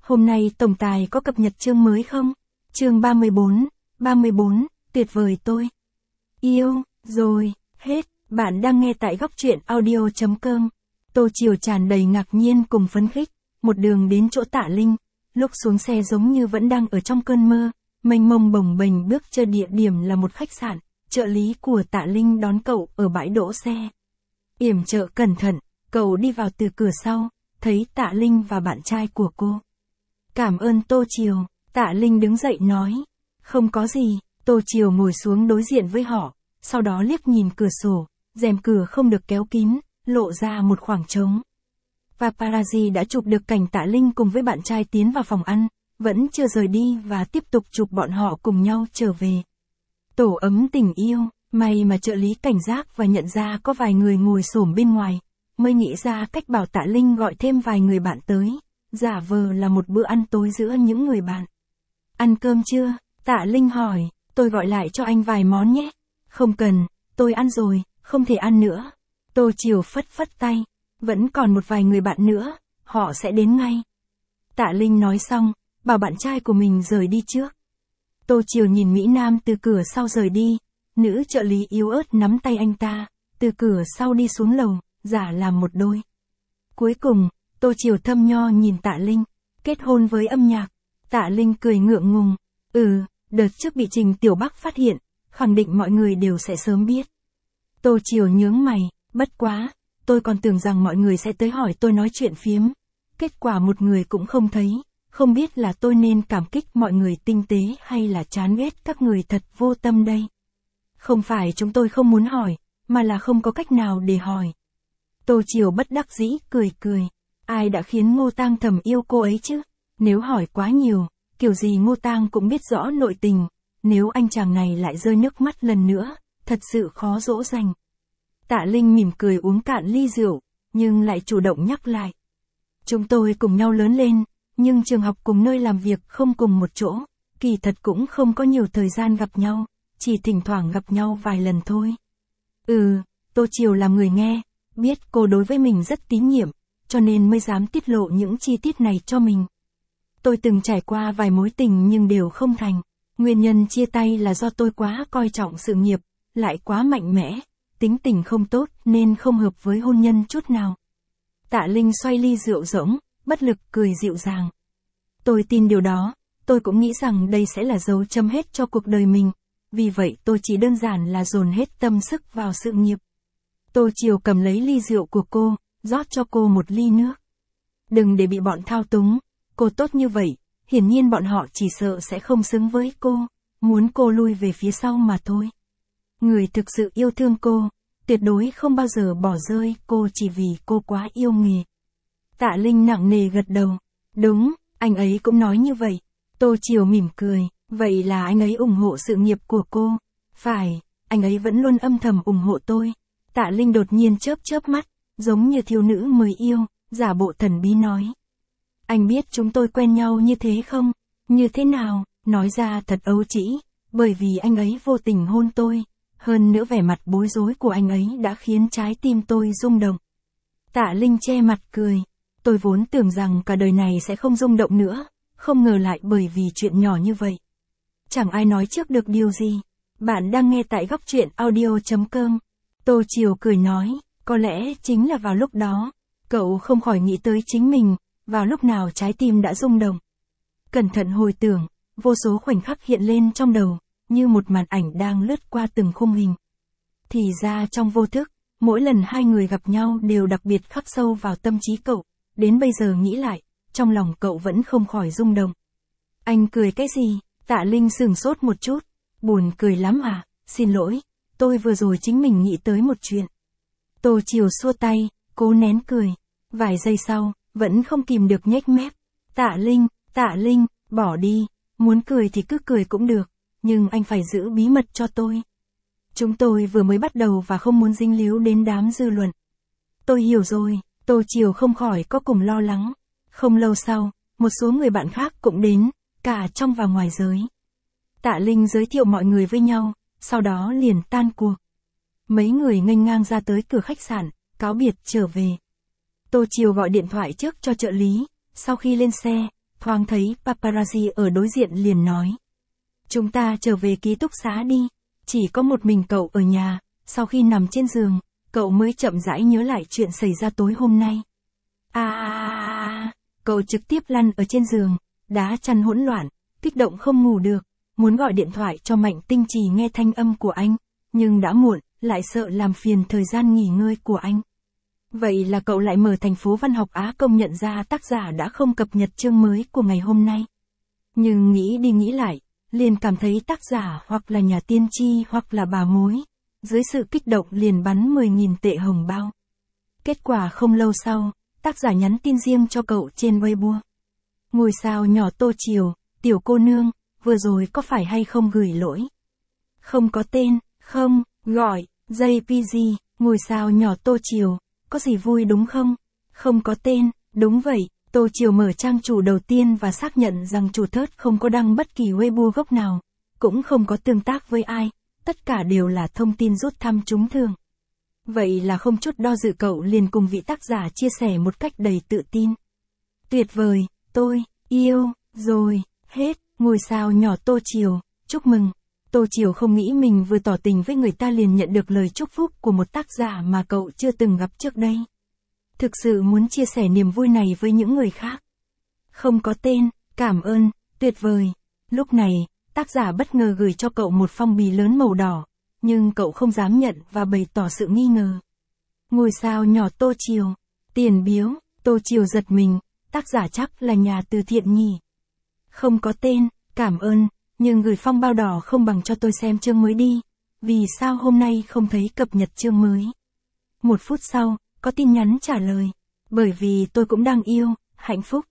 Hôm nay tổng tài có cập nhật chương mới không? Chương 34, tuyệt vời tôi. Yêu, rồi, hết, bạn đang nghe tại góc truyện audio.com. Tô Triều tràn đầy ngạc nhiên cùng phấn khích, một đường đến chỗ Tạ Linh, lúc xuống xe giống như vẫn đang ở trong cơn mơ, mênh mông bồng bềnh bước chân địa điểm là một khách sạn, trợ lý của Tạ Linh đón cậu ở bãi đỗ xe. Yểm trợ cẩn thận, cậu đi vào từ cửa sau, thấy Tạ Linh và bạn trai của cô. Cảm ơn Tô Triều, Tạ Linh đứng dậy nói. Không có gì, Tô Triều ngồi xuống đối diện với họ, sau đó liếc nhìn cửa sổ, rèm cửa không được kéo kín, lộ ra một khoảng trống. Paparazzi đã chụp được cảnh Tạ Linh cùng với bạn trai tiến vào phòng ăn, vẫn chưa rời đi và tiếp tục chụp bọn họ cùng nhau trở về. Tổ ấm tình yêu, may mà trợ lý cảnh giác và nhận ra có vài người ngồi xổm bên ngoài, mới nghĩ ra cách bảo Tạ Linh gọi thêm vài người bạn tới, giả vờ là một bữa ăn tối giữa những người bạn. Ăn cơm chưa? Tạ Linh hỏi, tôi gọi lại cho anh vài món nhé. Không cần, tôi ăn rồi, không thể ăn nữa. Tô Triều phất phất tay, vẫn còn một vài người bạn nữa, họ sẽ đến ngay. Tạ Linh nói xong, bảo bạn trai của mình rời đi trước. Tô Triều nhìn Mỹ Nam từ cửa sau rời đi, nữ trợ lý yếu ớt nắm tay anh ta, từ cửa sau đi xuống lầu, giả làm một đôi. Cuối cùng, Tô Triều thâm nho nhìn Tạ Linh, kết hôn với âm nhạc. Tạ Linh cười ngượng ngùng, đợt trước bị Trình Tiểu Bắc phát hiện, khẳng định mọi người đều sẽ sớm biết. Tô Triều nhướng mày, bất quá, tôi còn tưởng rằng mọi người sẽ tới hỏi tôi nói chuyện phiếm. Kết quả một người cũng không thấy, không biết là tôi nên cảm kích mọi người tinh tế hay là chán ghét các người thật vô tâm đây. Không phải chúng tôi không muốn hỏi, mà là không có cách nào để hỏi. Tô Triều bất đắc dĩ cười, ai đã khiến Ngô Tang thầm yêu cô ấy chứ? Nếu hỏi quá nhiều, kiểu gì Ngô Tang cũng biết rõ nội tình, nếu anh chàng này lại rơi nước mắt lần nữa, thật sự khó dỗ dành. Tạ Linh mỉm cười uống cạn ly rượu, nhưng lại chủ động nhắc lại. Chúng tôi cùng nhau lớn lên, nhưng trường học cùng nơi làm việc không cùng một chỗ, kỳ thật cũng không có nhiều thời gian gặp nhau, chỉ thỉnh thoảng gặp nhau vài lần thôi. Tô Triều làm người nghe, biết cô đối với mình rất tín nhiệm, cho nên mới dám tiết lộ những chi tiết này cho mình. Tôi từng trải qua vài mối tình nhưng đều không thành. Nguyên nhân chia tay là do tôi quá coi trọng sự nghiệp, lại quá mạnh mẽ, tính tình không tốt nên không hợp với hôn nhân chút nào. Tạ Linh xoay ly rượu rỗng, bất lực cười dịu dàng. Tôi tin điều đó, tôi cũng nghĩ rằng đây sẽ là dấu chấm hết cho cuộc đời mình, vì vậy tôi chỉ đơn giản là dồn hết tâm sức vào sự nghiệp. Tô Triều cầm lấy ly rượu của cô, rót cho cô một ly nước. Đừng để bị bọn thao túng, cô tốt như vậy, hiển nhiên bọn họ chỉ sợ sẽ không xứng với cô, muốn cô lui về phía sau mà thôi. Người thực sự yêu thương cô, tuyệt đối không bao giờ bỏ rơi cô chỉ vì cô quá yêu nghề. Tạ Linh nặng nề gật đầu. Đúng, anh ấy cũng nói như vậy. Tô Triều mỉm cười, vậy là anh ấy ủng hộ sự nghiệp của cô. Phải, anh ấy vẫn luôn âm thầm ủng hộ tôi. Tạ Linh đột nhiên chớp mắt, giống như thiếu nữ mới yêu, giả bộ thần bí nói. Anh biết chúng tôi quen nhau như thế không? Như thế nào? Nói ra thật ấu trĩ, bởi vì anh ấy vô tình hôn tôi. Hơn nữa vẻ mặt bối rối của anh ấy đã khiến trái tim tôi rung động. Tạ Linh che mặt cười. Tôi vốn tưởng rằng cả đời này sẽ không rung động nữa, không ngờ lại bởi vì chuyện nhỏ như vậy. Chẳng ai nói trước được điều gì. Bạn đang nghe tại góc truyện audio.com. Tô Triều cười nói, có lẽ chính là vào lúc đó, cậu không khỏi nghĩ tới chính mình, vào lúc nào trái tim đã rung động. Cẩn thận hồi tưởng, vô số khoảnh khắc hiện lên trong đầu, như một màn ảnh đang lướt qua từng khung hình. Thì ra trong vô thức, mỗi lần hai người gặp nhau đều đặc biệt khắc sâu vào tâm trí cậu, đến bây giờ nghĩ lại, trong lòng cậu vẫn không khỏi rung động. Anh cười cái gì? Tạ Linh sửng sốt một chút, buồn cười lắm à, xin lỗi, tôi vừa rồi chính mình nghĩ tới một chuyện. Tô Triều xua tay, cố nén cười, vài giây sau, vẫn không kìm được nhếch mép. Tạ Linh, bỏ đi, muốn cười thì cứ cười cũng được, nhưng anh phải giữ bí mật cho tôi. Chúng tôi vừa mới bắt đầu và không muốn dính líu đến đám dư luận. Tôi hiểu rồi, Tô Triều không khỏi có cùng lo lắng. Không lâu sau, một số người bạn khác cũng đến, cả trong và ngoài giới. Tạ Linh giới thiệu mọi người với nhau, sau đó liền tan cuộc. Mấy người nghênh ngang ra tới cửa khách sạn, cáo biệt trở về. Tô Triều gọi điện thoại trước cho trợ lý, sau khi lên xe, thoáng thấy paparazzi ở đối diện liền nói. Chúng ta trở về ký túc xá đi. Chỉ có một mình cậu ở nhà, sau khi nằm trên giường, cậu mới chậm rãi nhớ lại chuyện xảy ra tối hôm nay. Cậu trực tiếp lăn ở trên giường, đá chăn hỗn loạn, kích động không ngủ được, muốn gọi điện thoại cho Mạnh Tinh Trì nghe thanh âm của anh, nhưng đã muộn, lại sợ làm phiền thời gian nghỉ ngơi của anh. Vậy là cậu lại mở thành phố văn học Á công nhận ra tác giả đã không cập nhật chương mới của ngày hôm nay. Nhưng nghĩ đi nghĩ lại, liền cảm thấy tác giả hoặc là nhà tiên tri hoặc là bà mối. Dưới sự kích động liền bắn 10.000 tệ hồng bao. Kết quả không lâu sau, tác giả nhắn tin riêng cho cậu trên Weibo. Ngôi sao nhỏ Tô Triều, tiểu cô nương, vừa rồi có phải hay không gửi lỗi? Không có tên, không, gọi, JPG, ngôi sao nhỏ Tô Triều, có gì vui đúng không? Không có tên, đúng vậy, Tô Triều mở trang chủ đầu tiên và xác nhận rằng chủ thớt không có đăng bất kỳ Weibo gốc nào, cũng không có tương tác với ai, tất cả đều là thông tin rút thăm trúng thưởng. Vậy là không chút do dự cậu liền cùng vị tác giả chia sẻ một cách đầy tự tin. Tuyệt vời, tôi, yêu, rồi, hết, ngôi sao nhỏ Tô Triều, chúc mừng. Tô Triều không nghĩ mình vừa tỏ tình với người ta liền nhận được lời chúc phúc của một tác giả mà cậu chưa từng gặp trước đây. Thực sự muốn chia sẻ niềm vui này với những người khác. Không có tên, cảm ơn, tuyệt vời. Lúc này, tác giả bất ngờ gửi cho cậu một phong bì lớn màu đỏ, nhưng cậu không dám nhận và bày tỏ sự nghi ngờ. Ngôi sao nhỏ Tô Triều, tiền biếu, Tô Triều giật mình, tác giả chắc là nhà từ thiện nhỉ. Không có tên, cảm ơn, nhưng gửi phong bao đỏ không bằng cho tôi xem chương mới đi, vì sao hôm nay không thấy cập nhật chương mới. 1 phút sau, có tin nhắn trả lời, bởi vì tôi cũng đang yêu, hạnh phúc,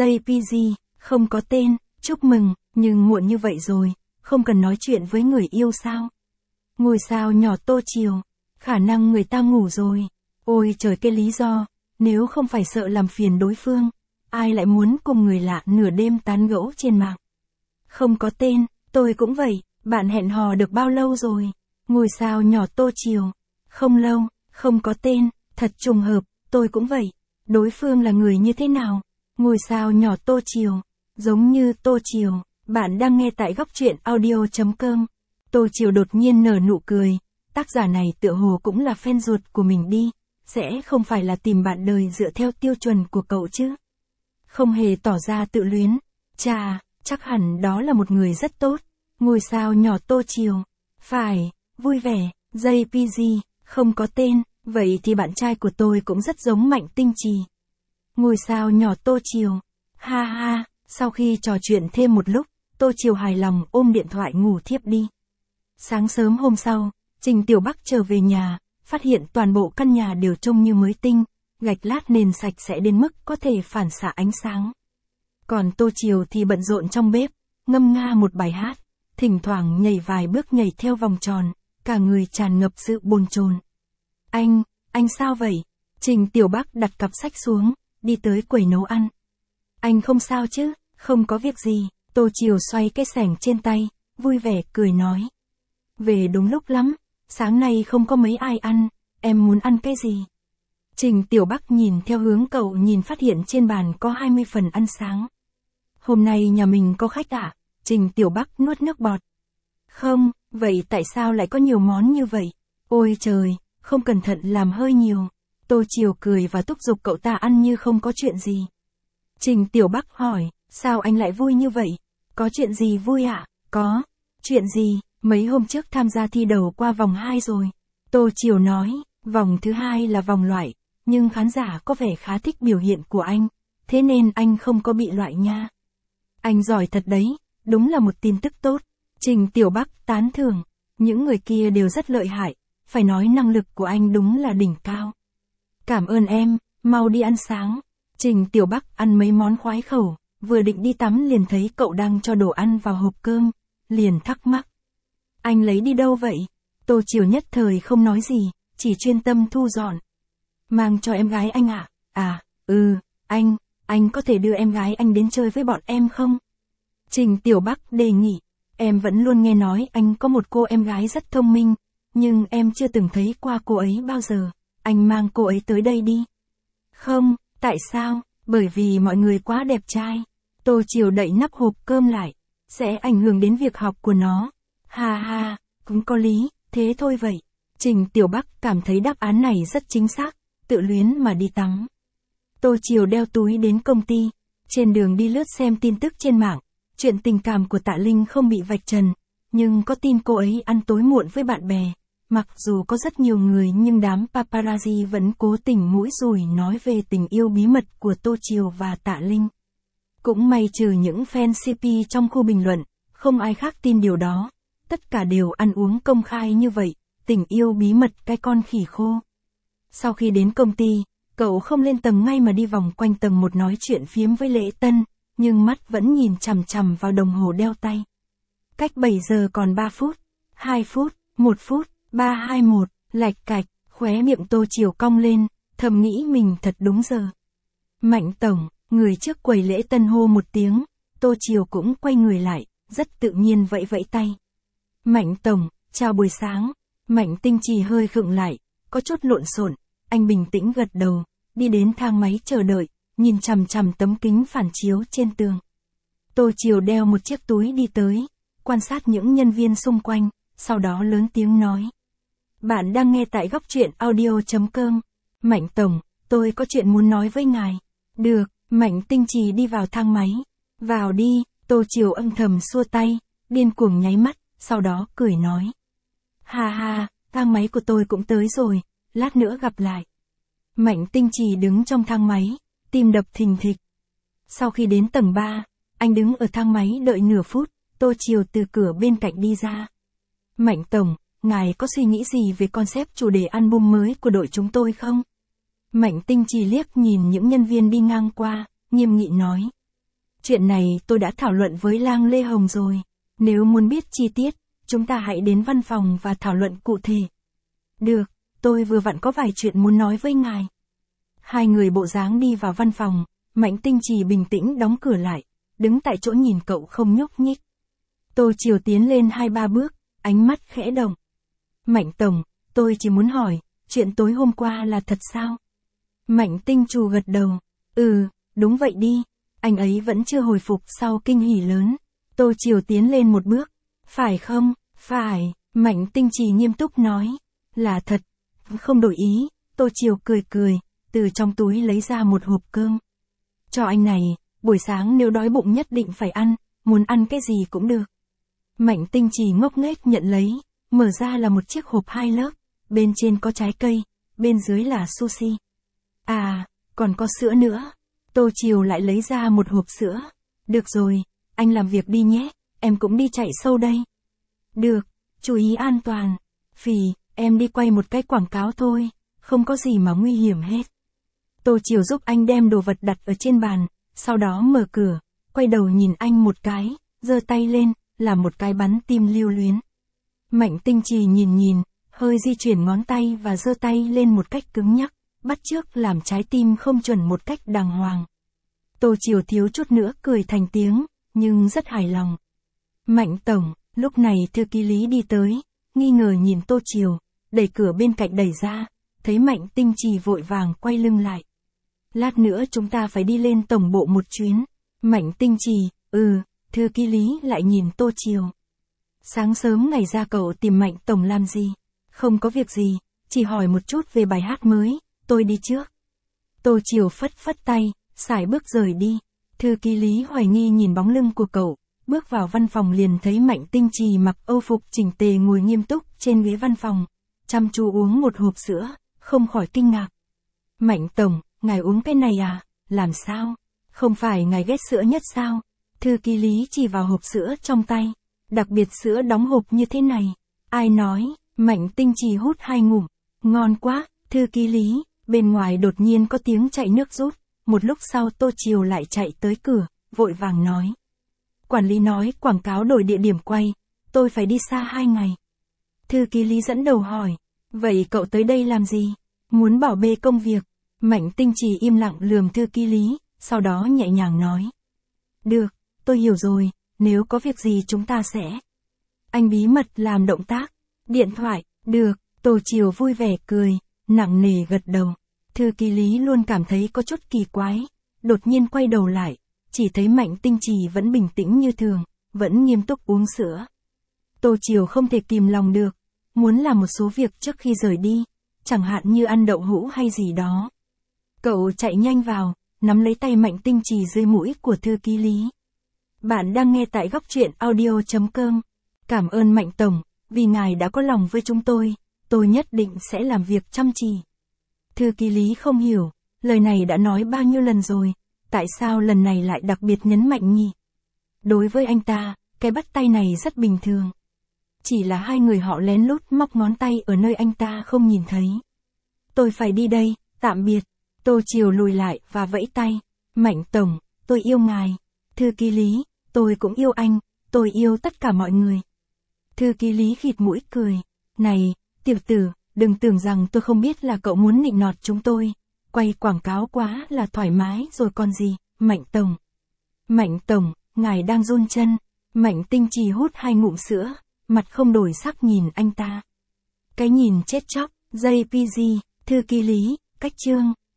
JPG, không có tên, chúc mừng, nhưng muộn như vậy rồi, không cần nói chuyện với người yêu sao. Ngôi sao nhỏ Tô Triều, khả năng người ta ngủ rồi, ôi trời cái lý do, nếu không phải sợ làm phiền đối phương, ai lại muốn cùng người lạ nửa đêm tán gẫu trên mạng. Không có tên, tôi cũng vậy, bạn hẹn hò được bao lâu rồi? Ngôi sao nhỏ Tô Triều, không lâu, không có tên, thật trùng hợp, tôi cũng vậy, đối phương là người như thế nào? Ngôi sao nhỏ Tô Triều, giống như Tô Triều, bạn đang nghe tại góc truyện audio.com. Tô Triều đột nhiên nở nụ cười, tác giả này tựa hồ cũng là fan ruột của mình đi, sẽ không phải là tìm bạn đời dựa theo tiêu chuẩn của cậu chứ. Không hề tỏ ra tự luyến, chà, chắc hẳn đó là một người rất tốt. Ngôi sao nhỏ Tô Triều, phải, vui vẻ, JPG, không có tên, vậy thì bạn trai của tôi cũng rất giống Mạnh Tinh Trì. Ngôi sao nhỏ Tô Triều, ha ha, sau khi trò chuyện thêm một lúc, Tô Triều hài lòng ôm điện thoại ngủ thiếp đi. Sáng sớm hôm sau, Trình Tiểu Bắc trở về nhà, phát hiện toàn bộ căn nhà đều trông như mới tinh, gạch lát nền sạch sẽ đến mức có thể phản xạ ánh sáng. Còn Tô Triều thì bận rộn trong bếp, ngâm nga một bài hát, thỉnh thoảng nhảy vài bước nhảy theo vòng tròn, cả người tràn ngập sự bồn chồn. Anh sao vậy? Trình Tiểu Bắc đặt cặp sách xuống, đi tới quầy nấu ăn. Anh không sao chứ? Không có việc gì, Tô Triều xoay cái xẻng trên tay, vui vẻ cười nói. Về đúng lúc lắm, sáng nay không có mấy ai ăn, em muốn ăn cái gì? Trình Tiểu Bắc nhìn theo hướng cậu nhìn phát hiện trên bàn có 20 phần ăn sáng. Hôm nay nhà mình có khách à? Trình Tiểu Bắc nuốt nước bọt. Không, vậy tại sao lại có nhiều món như vậy? Ôi trời, không cẩn thận làm hơi nhiều. Tô Triều cười và thúc giục cậu ta ăn như không có chuyện gì. Trình Tiểu Bắc hỏi, sao anh lại vui như vậy? Có chuyện gì vui ạ? Có. Chuyện gì? Mấy hôm trước tham gia thi đấu qua vòng 2 rồi. Tô Triều nói, vòng thứ 2 là vòng loại, nhưng khán giả có vẻ khá thích biểu hiện của anh, thế nên anh không có bị loại nha. Anh giỏi thật đấy, đúng là một tin tức tốt. Trình Tiểu Bắc tán thưởng, những người kia đều rất lợi hại, phải nói năng lực của anh đúng là đỉnh cao. Cảm ơn em, mau đi ăn sáng. Trình Tiểu Bắc ăn mấy món khoái khẩu, vừa định đi tắm liền thấy cậu đang cho đồ ăn vào hộp cơm, liền thắc mắc. Anh lấy đi đâu vậy? Tô Triều nhất thời không nói gì, chỉ chuyên tâm thu dọn. Mang cho em gái anh ạ. Anh có thể đưa em gái anh đến chơi với bọn em không? Trình Tiểu Bắc đề nghị, em vẫn luôn nghe nói anh có một cô em gái rất thông minh, nhưng em chưa từng thấy qua cô ấy bao giờ, anh mang cô ấy tới đây đi. Không, tại sao? Bởi vì mọi người quá đẹp trai. Tô Triều đậy nắp hộp cơm lại. Sẽ ảnh hưởng đến việc học của nó. Ha ha, cũng có lý, thế thôi vậy. Trình Tiểu Bắc cảm thấy đáp án này rất chính xác, tự luyến mà đi tắm. Tô Triều đeo túi đến công ty. Trên đường đi lướt xem tin tức trên mạng. Chuyện tình cảm của Tạ Linh không bị vạch trần, nhưng có tin cô ấy ăn tối muộn với bạn bè. Mặc dù có rất nhiều người nhưng đám paparazzi vẫn cố tình mũi dùi nói về tình yêu bí mật của Tô Triều và Tạ Linh. Cũng may trừ những fan CP trong khu bình luận, không ai khác tin điều đó. Tất cả đều ăn uống công khai như vậy, tình yêu bí mật cái con khỉ khô. Sau khi đến công ty, cậu không lên tầng ngay mà đi vòng quanh tầng 1 nói chuyện phiếm với Lễ Tân, nhưng mắt vẫn nhìn chằm chằm vào đồng hồ đeo tay. Cách 7 giờ còn 3 phút, 2 phút, 1 phút, 3 2 1, lạch cạch, khóe miệng Tô Triều cong lên, thầm nghĩ mình thật đúng giờ. Mạnh tổng, người trước quầy Lễ Tân hô một tiếng, Tô Triều cũng quay người lại, rất tự nhiên vẫy vẫy tay. Mạnh tổng, chào buổi sáng. Mạnh Tinh Trì hơi khựng lại, có chút lộn xộn, anh bình tĩnh gật đầu, đi đến thang máy chờ đợi, nhìn chằm chằm tấm kính phản chiếu trên tường. Tô Triều đeo một chiếc túi đi tới, quan sát những nhân viên xung quanh, sau đó lớn tiếng nói. Bạn đang nghe tại góc truyện audio.com. Mạnh tổng, tôi có chuyện muốn nói với ngài. Được, Mạnh Tinh Trì đi vào thang máy. Vào đi, Tô Triều âm thầm xua tay, điên cuồng nháy mắt, sau đó cười nói. Ha ha, thang máy của tôi cũng tới rồi, lát nữa gặp lại. Mạnh Tinh Trì đứng trong thang máy, tim đập thình thịch. Sau khi đến tầng 3, anh đứng ở thang máy đợi nửa phút, Tô Triều từ cửa bên cạnh đi ra. Mạnh tổng, ngài có suy nghĩ gì về concept chủ đề album mới của đội chúng tôi không? Mạnh Tinh Trì liếc nhìn những nhân viên đi ngang qua, nghiêm nghị nói. Chuyện này tôi đã thảo luận với Lang Lê Hồng rồi. Nếu muốn biết chi tiết, chúng ta hãy đến văn phòng và thảo luận cụ thể. Được, tôi vừa vặn có vài chuyện muốn nói với ngài. Hai người bộ dáng đi vào văn phòng, Mạnh Tinh Trì bình tĩnh đóng cửa lại, đứng tại chỗ nhìn cậu không nhúc nhích. Tô Triều tiến lên 2-3 bước, ánh mắt khẽ động. Mạnh tổng, tôi chỉ muốn hỏi, chuyện tối hôm qua là thật sao? Mạnh Tinh Trù gật đầu. Đúng vậy đi. Anh ấy vẫn chưa hồi phục sau kinh hỉ lớn. Tô Triều tiến lên một bước. Phải không? Phải. Mạnh Tinh Trì nghiêm túc nói. Là thật. Không đổi ý. Tô Triều cười cười, từ trong túi lấy ra một hộp cơm. Cho anh này, buổi sáng nếu đói bụng nhất định phải ăn, muốn ăn cái gì cũng được. Mạnh Tinh Trì ngốc nghếch nhận lấy, mở ra là một chiếc hộp 2 lớp, bên trên có trái cây, bên dưới là sushi. À, còn có sữa nữa. Tô Triều lại lấy ra một hộp sữa. Được rồi, anh làm việc đi nhé, em cũng đi chạy sâu đây. Được, chú ý an toàn. Phì, em đi quay một cái quảng cáo thôi, không có gì mà nguy hiểm hết. Tô Triều giúp anh đem đồ vật đặt ở trên bàn, sau đó mở cửa, quay đầu nhìn anh một cái, giơ tay lên, làm một cái bắn tim lưu luyến. Mạnh Tinh Trì nhìn, hơi di chuyển ngón tay và giơ tay lên một cách cứng nhắc, bắt chước làm trái tim không chuẩn một cách đàng hoàng. Tô Triều thiếu chút nữa cười thành tiếng, nhưng rất hài lòng. Mạnh tổng, lúc này thư ký Lý đi tới, nghi ngờ nhìn Tô Triều, đẩy cửa bên cạnh đẩy ra, thấy Mạnh Tinh Trì vội vàng quay lưng lại. Lát nữa chúng ta phải đi lên tổng bộ một chuyến. Mạnh Tinh Trì, thư ký Lý lại nhìn Tô Triều. Sáng sớm ngày ra cậu tìm Mạnh tổng làm gì? Không có việc gì, chỉ hỏi một chút về bài hát mới, tôi đi trước. Tô Triều phất phất tay, sải bước rời đi. Thư ký Lý hoài nghi nhìn bóng lưng của cậu, bước vào văn phòng liền thấy Mạnh Tinh Trì mặc âu phục chỉnh tề ngồi nghiêm túc trên ghế văn phòng, chăm chú uống một hộp sữa, không khỏi kinh ngạc. Mạnh tổng, ngài uống cái này à? Làm sao? Không phải ngài ghét sữa nhất sao? Thư ký Lý chỉ vào hộp sữa trong tay. Đặc biệt sữa đóng hộp như thế này. Ai nói? Mạnh Tinh Trì hút 2 ngụm. Ngon quá, thư ký Lý. Bên ngoài đột nhiên có tiếng chạy nước rút. Một lúc sau Tô Triều lại chạy tới cửa, vội vàng nói. Quản lý nói quảng cáo đổi địa điểm quay. Tôi phải đi xa 2 ngày. Thư ký Lý dẫn đầu hỏi. Vậy cậu tới đây làm gì? Muốn bảo bê công việc. Mạnh Tinh Trì im lặng lườm thư ký Lý, sau đó nhẹ nhàng nói. Được, tôi hiểu rồi, nếu có việc gì chúng ta sẽ. Anh bí mật làm động tác. Điện thoại, được, Tô Triều vui vẻ cười, nặng nề gật đầu. Thư ký Lý luôn cảm thấy có chút kỳ quái, đột nhiên quay đầu lại, chỉ thấy Mạnh Tinh Trì vẫn bình tĩnh như thường, vẫn nghiêm túc uống sữa. Tô Chiều không thể kìm lòng được, muốn làm một số việc trước khi rời đi, chẳng hạn như ăn đậu hũ hay gì đó. Cậu chạy nhanh vào, nắm lấy tay Mạnh Tinh Trì dưới mũi của thư ký Lý. Bạn đang nghe tại góc truyện audio.com. Cảm ơn Mạnh Tổng, vì ngài đã có lòng với chúng tôi nhất định sẽ làm việc chăm chỉ. Thư ký Lý không hiểu, lời này đã nói bao nhiêu lần rồi, tại sao lần này lại đặc biệt nhấn mạnh nhỉ? Đối với anh ta, cái bắt tay này rất bình thường. Chỉ là hai người họ lén lút móc ngón tay ở nơi anh ta không nhìn thấy. Tôi phải đi đây, tạm biệt. Tô Chiều lùi lại và vẫy tay. Mạnh Tổng, tôi yêu ngài. Thư ký Lý, tôi cũng yêu anh, tôi yêu tất cả mọi người. Thư ký Lý khịt mũi cười. Này, tiểu tử, đừng tưởng rằng tôi không biết là cậu muốn nịnh nọt chúng tôi. Quay quảng cáo quá là thoải mái rồi còn gì, Mạnh Tổng. Mạnh Tổng, ngài đang run chân. Mạnh Tinh Trì hút 2 ngụm sữa, mặt không đổi sắc nhìn anh ta. Cái nhìn chết chóc, JPG, thư ký Lý, cách chương.